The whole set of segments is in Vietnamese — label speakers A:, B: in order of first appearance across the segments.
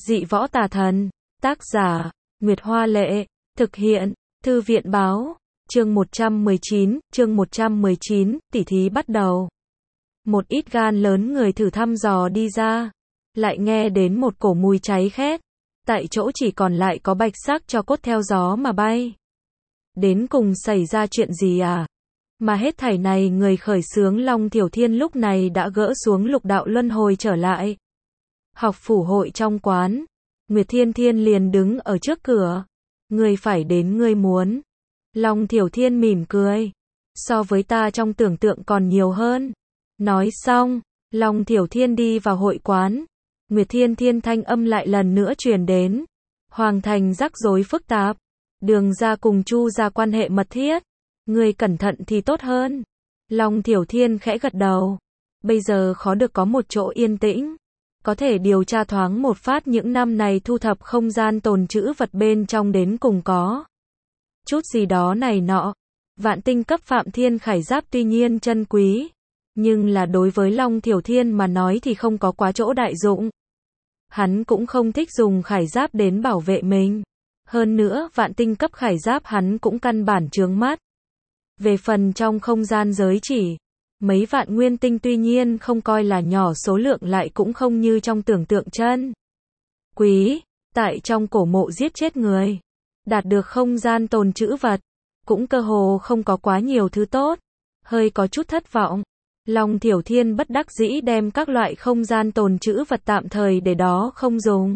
A: Dị võ tà thần. Tác giả, Nguyệt Hoa Lệ. Thực hiện, Thư viện Báo. Chương 119, tỉ thí bắt đầu. Một ít gan lớn người thử thăm dò đi ra. Lại nghe đến một cổ mùi cháy khét. Tại chỗ chỉ còn lại có bạch xác tro cốt theo gió mà bay. Đến cùng xảy ra chuyện gì à? Mà hết thảy này người khởi xướng Long Thiểu Thiên lúc này đã gỡ xuống lục đạo luân hồi trở lại. Học phủ hội trong quán. Nguyệt Thiên Thiên liền đứng ở trước cửa. Ngươi phải đến ngươi muốn. Long Thiểu Thiên mỉm cười. So với ta trong tưởng tượng còn nhiều hơn. Nói xong, Long Thiểu Thiên đi vào hội quán. Nguyệt Thiên Thiên thanh âm lại lần nữa truyền đến. Hoàng thành rắc rối phức tạp. Đường gia cùng Chu gia quan hệ mật thiết. Ngươi cẩn thận thì tốt hơn. Long Thiểu Thiên khẽ gật đầu. Bây giờ khó được có một chỗ yên tĩnh. Có thể điều tra thoáng một phát những năm này thu thập không gian tồn trữ vật bên trong đến cùng có. Chút gì đó này nọ. Vạn tinh cấp Phạm Thiên khải giáp tuy nhiên chân quý. Nhưng là đối với Long Thiểu Thiên mà nói thì không có quá chỗ đại dụng. Hắn cũng không thích dùng khải giáp đến bảo vệ mình. Hơn nữa vạn tinh cấp khải giáp hắn cũng căn bản chướng mắt. Về phần trong không gian giới chỉ. Mấy vạn nguyên tinh tuy nhiên không coi là nhỏ số lượng lại cũng không như trong tưởng tượng chân quý. Tại trong cổ mộ giết chết người. Đạt được không gian tồn trữ vật. Cũng cơ hồ không có quá nhiều thứ tốt. Hơi có chút thất vọng. Long Thiểu Thiên bất đắc dĩ đem các loại không gian tồn trữ vật tạm thời để đó không dùng.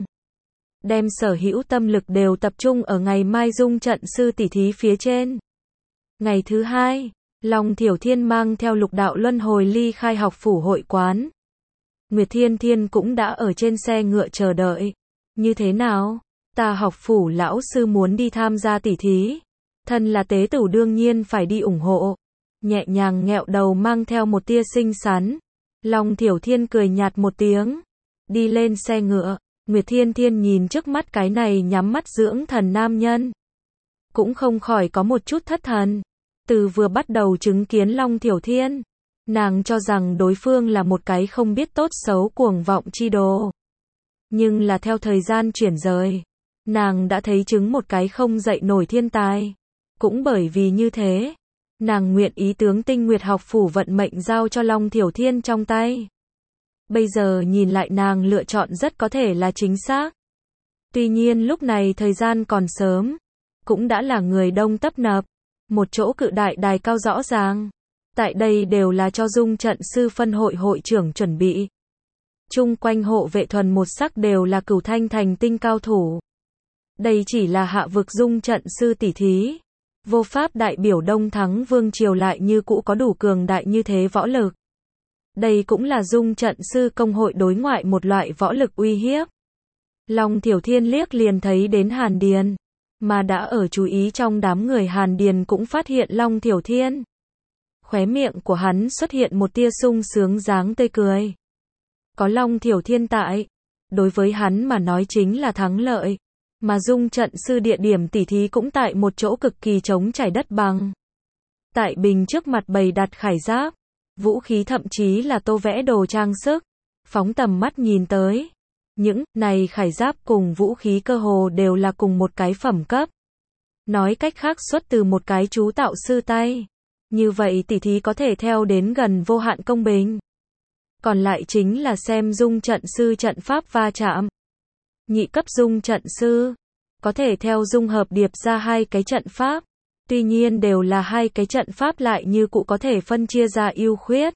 A: Đem sở hữu tâm lực đều tập trung ở ngày mai dung trận sư tỷ thí phía trên. Ngày thứ hai, Long Thiểu Thiên mang theo lục đạo luân hồi ly khai học phủ hội quán. Nguyệt Thiên Thiên cũng đã ở trên xe ngựa chờ đợi. Như thế nào? Ta học phủ lão sư muốn đi tham gia tỷ thí. Thân là tế tử đương nhiên phải đi ủng hộ. Nhẹ nhàng nghẹo đầu mang theo một tia xinh xắn. Long Thiểu Thiên cười nhạt một tiếng. Đi lên xe ngựa. Nguyệt Thiên Thiên nhìn trước mắt cái này nhắm mắt dưỡng thần nam nhân. Cũng không khỏi có một chút thất thần. Từ vừa bắt đầu chứng kiến Long Thiểu Thiên, nàng cho rằng đối phương là một cái không biết tốt xấu cuồng vọng chi đồ. Nhưng là theo thời gian chuyển rời, nàng đã thấy chứng một cái không dậy nổi thiên tài. Cũng bởi vì như thế, nàng nguyện ý tướng Tinh Nguyệt học phủ vận mệnh giao cho Long Thiểu Thiên trong tay. Bây giờ nhìn lại nàng lựa chọn rất có thể là chính xác. Tuy nhiên lúc này thời gian còn sớm, cũng đã là người đông tấp nập. Một chỗ cự đại đài cao rõ ràng. Tại đây đều là cho dung trận sư phân hội hội trưởng chuẩn bị. Chung quanh hộ vệ thuần một sắc đều là Cửu Thanh thành tinh cao thủ. Đây chỉ là hạ vực dung trận sư tỷ thí. Vô pháp đại biểu Đông Thắng Vương triều lại như cũ có đủ cường đại như thế võ lực. Đây cũng là dung trận sư công hội đối ngoại một loại võ lực uy hiếp. Long Thiểu Thiên liếc liền thấy đến Hàn Điền. Mà đã ở chú ý trong đám người Hàn Điền cũng phát hiện Long Thiểu Thiên. Khóe miệng của hắn xuất hiện một tia sung sướng dáng tươi cười. Có Long Thiểu Thiên tại, đối với hắn mà nói chính là thắng lợi. Mà dung trận sư địa điểm tỉ thí cũng tại một chỗ cực kỳ trống trải đất bằng. Tại bình trước mặt bày đặt khải giáp, vũ khí thậm chí là tô vẽ đồ trang sức. Phóng tầm mắt nhìn tới. Những này khải giáp cùng vũ khí cơ hồ đều là cùng một cái phẩm cấp. Nói cách khác xuất từ một cái chú tạo sư tay. Như vậy tỷ thí có thể theo đến gần vô hạn công bình. Còn lại chính là xem dung trận sư trận pháp va chạm. Nhị cấp dung trận sư có thể theo dung hợp điệp ra hai cái trận pháp. Tuy nhiên đều là hai cái trận pháp lại như cũ có thể phân chia ra ưu khuyết.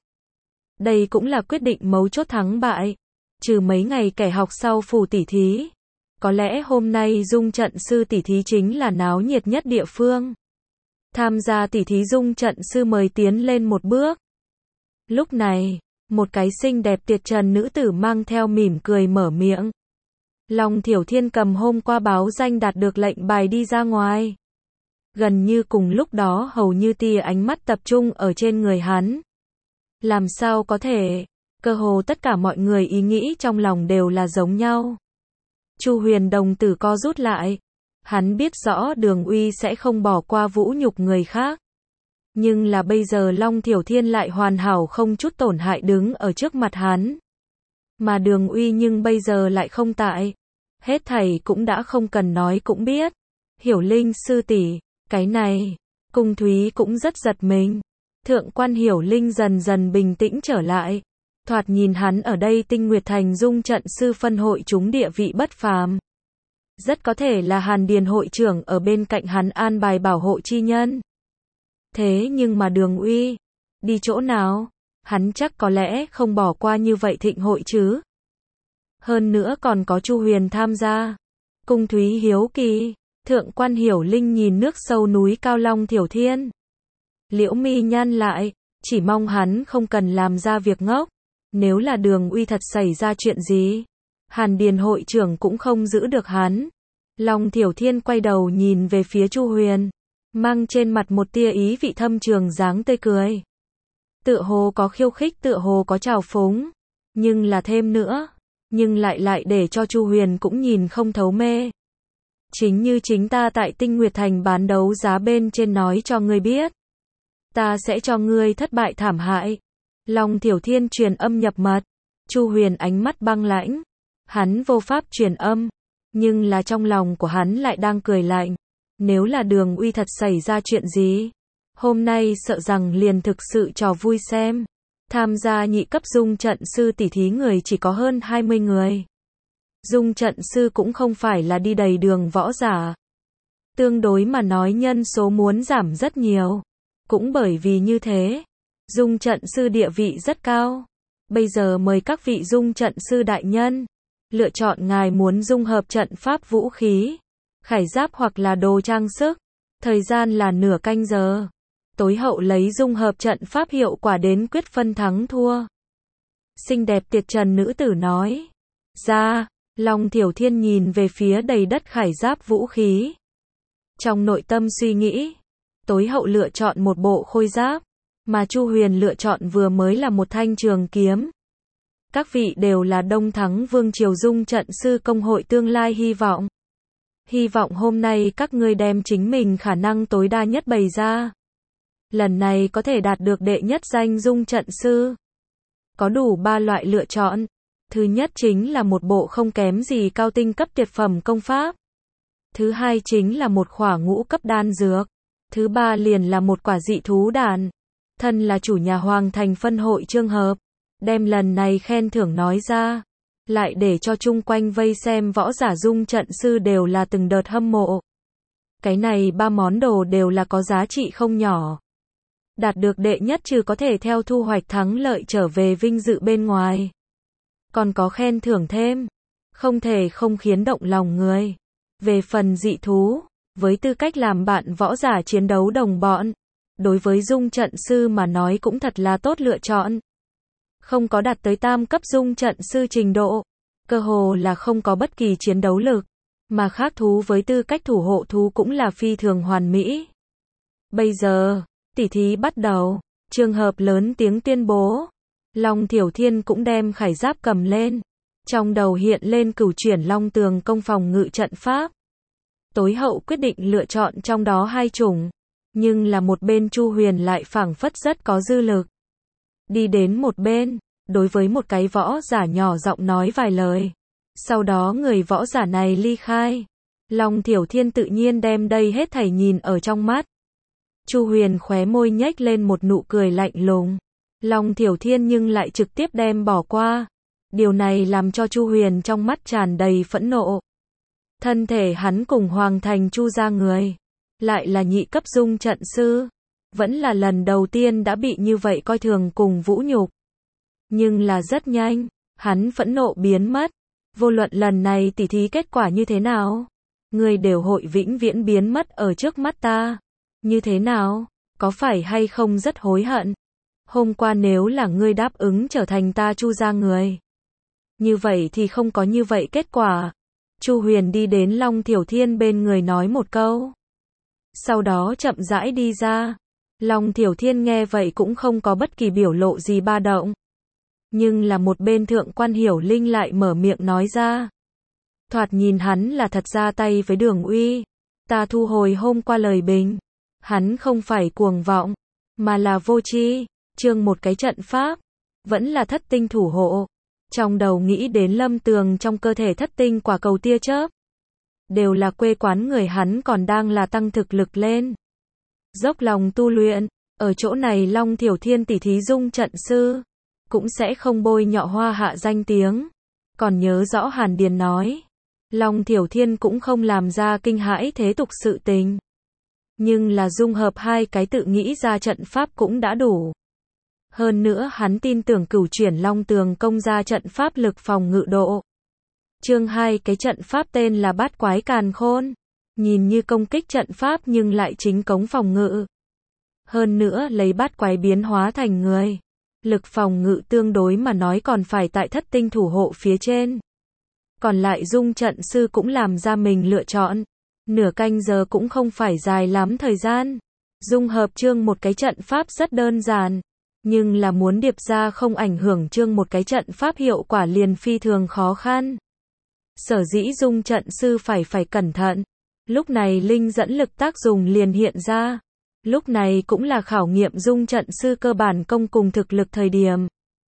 A: Đây cũng là quyết định mấu chốt thắng bại. Trừ mấy ngày kẻ học sau phủ tỷ thí. Có lẽ hôm nay dung trận sư tỷ thí chính là náo nhiệt nhất địa phương. Tham gia tỷ thí dung trận sư mời tiến lên một bước. Lúc này, một cái xinh đẹp tuyệt trần nữ tử mang theo mỉm cười mở miệng. Long Thiểu Thiên cầm hôm qua báo danh đạt được lệnh bài đi ra ngoài. Gần như cùng lúc đó hầu như tia ánh mắt tập trung ở trên người hắn. Làm sao có thể? Cơ hồ tất cả mọi người ý nghĩ trong lòng đều là giống nhau. Chu Huyền đồng tử co rút lại. Hắn biết rõ Đường Uy sẽ không bỏ qua vũ nhục người khác. Nhưng là bây giờ Long Thiểu Thiên lại hoàn hảo không chút tổn hại đứng ở trước mặt hắn. Mà Đường Uy nhưng bây giờ lại không tại. Hết thảy cũng đã không cần nói cũng biết. Hiểu Linh sư tỷ, cái này, Cung Thúy cũng rất giật mình. Thượng quan Hiểu Linh dần dần bình tĩnh trở lại. Thoạt nhìn hắn ở đây Tinh Nguyệt Thành Dung trận sư phân hội chúng địa vị bất phàm. Rất có thể là Hàn Điền hội trưởng ở bên cạnh hắn an bài bảo hộ chi nhân. Thế nhưng mà Đường Uy, đi chỗ nào? Hắn chắc có lẽ không bỏ qua như vậy thịnh hội chứ. Hơn nữa còn có Chu Huyền tham gia. Cung Thúy hiếu kỳ, Thượng quan Hiểu Linh nhìn nước sâu núi cao Long Thiểu Thiên. Liễu mi nhăn lại, chỉ mong hắn không cần làm ra việc ngốc. Nếu là Đường Uy thật xảy ra chuyện gì, Hàn Điền hội trưởng cũng không giữ được hắn. Long Thiểu Thiên quay đầu nhìn về phía Chu Huyền, mang trên mặt một tia ý vị thâm trường dáng tươi cười. Tựa hồ có khiêu khích, tựa hồ có trào phúng, nhưng là thêm nữa, nhưng lại để cho Chu Huyền cũng nhìn không thấu mê. Chính như chính ta tại Tinh Nguyệt Thành bán đấu giá bên trên nói cho ngươi biết, ta sẽ cho ngươi thất bại thảm hại. Long Thiểu Thiên truyền âm nhập mật. Chu Huyền ánh mắt băng lãnh, hắn vô pháp truyền âm, nhưng là trong lòng của hắn lại đang cười lạnh. Nếu là Đường Uy thật xảy ra chuyện gì, hôm nay sợ rằng liền thực sự trò vui xem. Tham gia nhị cấp dung trận sư tỷ thí người chỉ có hơn 20 người. Dung trận sư cũng không phải là đi đầy đường võ giả. Tương đối mà nói nhân số muốn giảm rất nhiều. Cũng bởi vì như thế, dung trận sư địa vị rất cao. Bây giờ mời các vị dung trận sư đại nhân, lựa chọn ngài muốn dung hợp trận pháp vũ khí, khải giáp hoặc là đồ trang sức. Thời gian là nửa canh giờ. Tối hậu lấy dung hợp trận pháp hiệu quả đến quyết phân thắng thua. Xinh đẹp tuyệt trần nữ tử nói. Ra, Long Thiểu Thiên nhìn về phía đầy đất khải giáp vũ khí. Trong nội tâm suy nghĩ, tối hậu lựa chọn một bộ khôi giáp, mà Chu Huyền lựa chọn vừa mới là một thanh trường kiếm. Các vị đều là Đông Thắng Vương Triều Dung trận sư công hội tương lai hy vọng. Hy vọng hôm nay các ngươi đem chính mình khả năng tối đa nhất bày ra. Lần này có thể đạt được đệ nhất danh dung trận sư. Có đủ 3 loại lựa chọn. Thứ nhất chính là một bộ không kém gì cao tinh cấp tuyệt phẩm công pháp. Thứ hai chính là một khỏa ngũ cấp đan dược. Thứ ba liền là một quả dị thú đàn. Thân là chủ nhà Hoàng Thành phân hội Trương Hợp, đem lần này khen thưởng nói ra, lại để cho chung quanh vây xem võ giả dung trận sư đều là từng đợt hâm mộ. Cái này 3 món đồ đều là có giá trị không nhỏ. Đạt được đệ nhất trừ có thể theo thu hoạch thắng lợi trở về vinh dự bên ngoài, còn có khen thưởng thêm, không thể không khiến động lòng người. Về phần dị thú, với tư cách làm bạn võ giả chiến đấu đồng bọn, đối với dung trận sư mà nói cũng thật là tốt lựa chọn. Không có đạt tới tam cấp dung trận sư trình độ, cơ hồ là không có bất kỳ chiến đấu lực, mà khác thú với tư cách thủ hộ thú cũng là phi thường hoàn mỹ. Bây giờ, tỉ thí bắt đầu, Trường Hợp lớn tiếng tuyên bố. Long Thiểu Thiên cũng đem khải giáp cầm lên, trong đầu hiện lên cửu chuyển long tường công phòng ngự trận pháp. Tối hậu quyết định lựa chọn trong đó 2 chủng, nhưng là một bên Chu Huyền lại phảng phất rất có dư lực. Đi đến một bên, đối với một cái võ giả nhỏ giọng nói vài lời. Sau đó người võ giả này ly khai. Long Thiểu Thiên tự nhiên đem đây hết thảy nhìn ở trong mắt. Chu Huyền khóe môi nhếch lên một nụ cười lạnh lùng. Long Thiểu Thiên nhưng lại trực tiếp đem bỏ qua. Điều này làm cho Chu Huyền trong mắt tràn đầy phẫn nộ. Thân thể hắn cùng Hoàng Thành Chu gia người, lại là nhị cấp dung trận sư, vẫn là lần đầu tiên đã bị như vậy coi thường cùng vũ nhục. Nhưng là rất nhanh, hắn phẫn nộ biến mất. Vô luận lần này tỉ thí kết quả như thế nào, người đều hội vĩnh viễn biến mất ở trước mắt ta. Như thế nào, có phải hay không rất hối hận? Hôm qua nếu là ngươi đáp ứng trở thành ta Chu gia người, như vậy thì không có như vậy kết quả. Chu Huyền đi đến Long Thiểu Thiên bên người nói một câu, sau đó chậm rãi đi ra. Long Thiểu Thiên nghe vậy cũng không có bất kỳ biểu lộ gì ba động. Nhưng là một bên Thượng quan Hiểu Linh lại mở miệng nói ra. Thoạt nhìn hắn là thật ra tay với Đường Uy. Ta thu hồi hôm qua lời bình. Hắn không phải cuồng vọng, mà là vô tri. Chương một cái trận pháp, vẫn là thất tinh thủ hộ. Trong đầu nghĩ đến Lâm Tường trong cơ thể thất tinh quả cầu tia chớp. Đều là quê quán người hắn còn đang là tăng thực lực lên. Dốc lòng tu luyện, ở chỗ này Long Thiểu Thiên tỉ thí dung trận sư. Cũng sẽ không bôi nhọ Hoa Hạ danh tiếng. Còn nhớ rõ Hàn Điền nói. Long Thiểu Thiên cũng không làm ra kinh hãi thế tục sự tình. Nhưng là dung hợp hai cái tự nghĩ ra trận pháp cũng đã đủ. Hơn nữa hắn tin tưởng Cửu Chuyển Long Tường công ra trận pháp lực phòng ngự độ. Chương 2 cái trận pháp tên là Bát Quái Càn Khôn. Nhìn như công kích trận pháp nhưng lại chính cống phòng ngự. Hơn nữa lấy bát quái biến hóa thành người. Lực phòng ngự tương đối mà nói còn phải tại thất tinh thủ hộ phía trên. Còn lại dung trận sư cũng làm ra mình lựa chọn. Nửa canh giờ cũng không phải dài lắm thời gian. Dung hợp chương một cái trận pháp rất đơn giản. Nhưng là muốn điệp ra không ảnh hưởng chương một cái trận pháp hiệu quả liền phi thường khó khăn. Sở dĩ dung trận sư phải cẩn thận. Lúc này linh dẫn lực tác dùng liền hiện ra. Lúc này cũng là khảo nghiệm dung trận sư cơ bản công cùng thực lực thời điểm.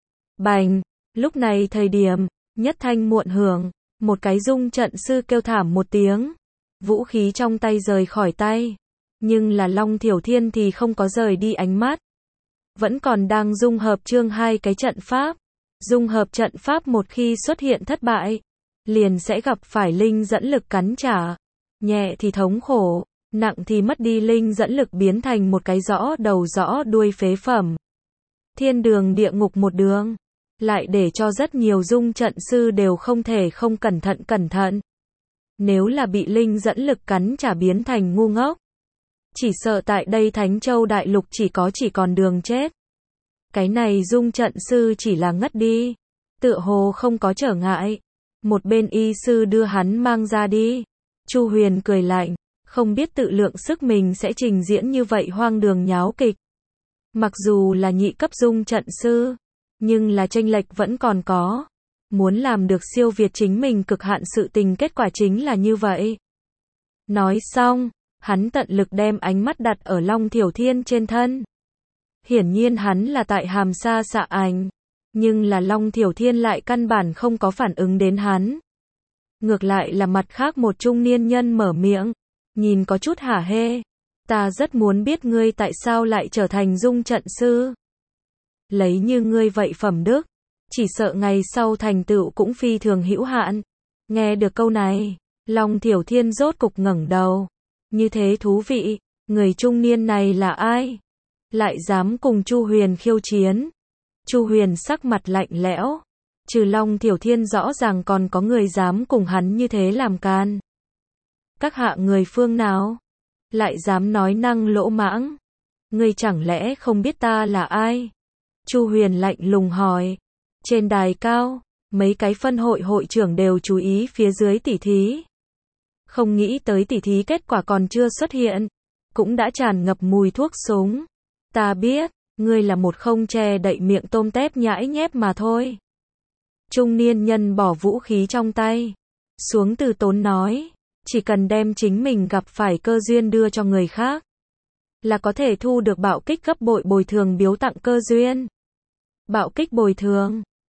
A: Bành! Lúc này thời điểm, nhất thanh muộn hưởng, một cái dung trận sư kêu thảm một tiếng. Vũ khí trong tay rời khỏi tay. Nhưng là Long Thiểu Thiên thì không có rời đi ánh mắt. Vẫn còn đang dung hợp chương 2 cái trận pháp. Dung hợp trận pháp một khi xuất hiện thất bại, liền sẽ gặp phải linh dẫn lực cắn trả. Nhẹ thì thống khổ, nặng thì mất đi linh dẫn lực biến thành một cái rõ đầu rõ đuôi phế phẩm. Thiên đường địa ngục một đường. Lại để cho rất nhiều dung trận sư đều không thể không cẩn thận. Nếu là bị linh dẫn lực cắn trả biến thành ngu ngốc. Chỉ sợ tại đây Thánh Châu Đại Lục chỉ còn đường chết. Cái này dung trận sư chỉ là ngất đi. Tựa hồ không có trở ngại. Một bên y sư đưa hắn mang ra đi. Chu Huyền cười lạnh. Không biết tự lượng sức mình sẽ trình diễn như vậy hoang đường nháo kịch. Mặc dù là nhị cấp dung trận sư. Nhưng là chênh lệch vẫn còn có. Muốn làm được siêu việt chính mình cực hạn sự tình kết quả chính là như vậy. Nói xong, hắn tận lực đem ánh mắt đặt ở Long Thiểu Thiên trên thân. Hiển nhiên hắn là tại hàm sa xạ ảnh. Nhưng là Long Thiểu Thiên lại căn bản không có phản ứng đến hắn. Ngược lại là mặt khác một trung niên nhân mở miệng. Nhìn có chút hả hê. Ta rất muốn biết ngươi tại sao lại trở thành dung trận sư. Lấy như ngươi vậy phẩm đức. Chỉ sợ ngày sau thành tựu cũng phi thường hữu hạn. Nghe được câu này, Long Thiểu Thiên rốt cục ngẩng đầu. Như thế thú vị, người trung niên này là ai? Lại dám cùng Chu Huyền khiêu chiến. Chu Huyền sắc mặt lạnh lẽo. Trừ Long Thiểu Thiên rõ ràng còn có người dám cùng hắn như thế làm can. Các hạ người phương nào? Lại dám nói năng lỗ mãng. Ngươi chẳng lẽ không biết ta là ai? Chu Huyền lạnh lùng hỏi. Trên đài cao, mấy cái phân hội hội trưởng đều chú ý phía dưới tỉ thí. Không nghĩ tới tỉ thí kết quả còn chưa xuất hiện. Cũng đã tràn ngập mùi thuốc súng. Ta biết, ngươi là một không che đậy miệng tôm tép nhãi nhép mà thôi. Trung niên nhân bỏ vũ khí trong tay. Xuống từ tốn nói. Chỉ cần đem chính mình gặp phải cơ duyên đưa cho người khác. Là có thể thu được bạo kích gấp bội bồi thường biếu tặng cơ duyên. Bạo kích bồi thường.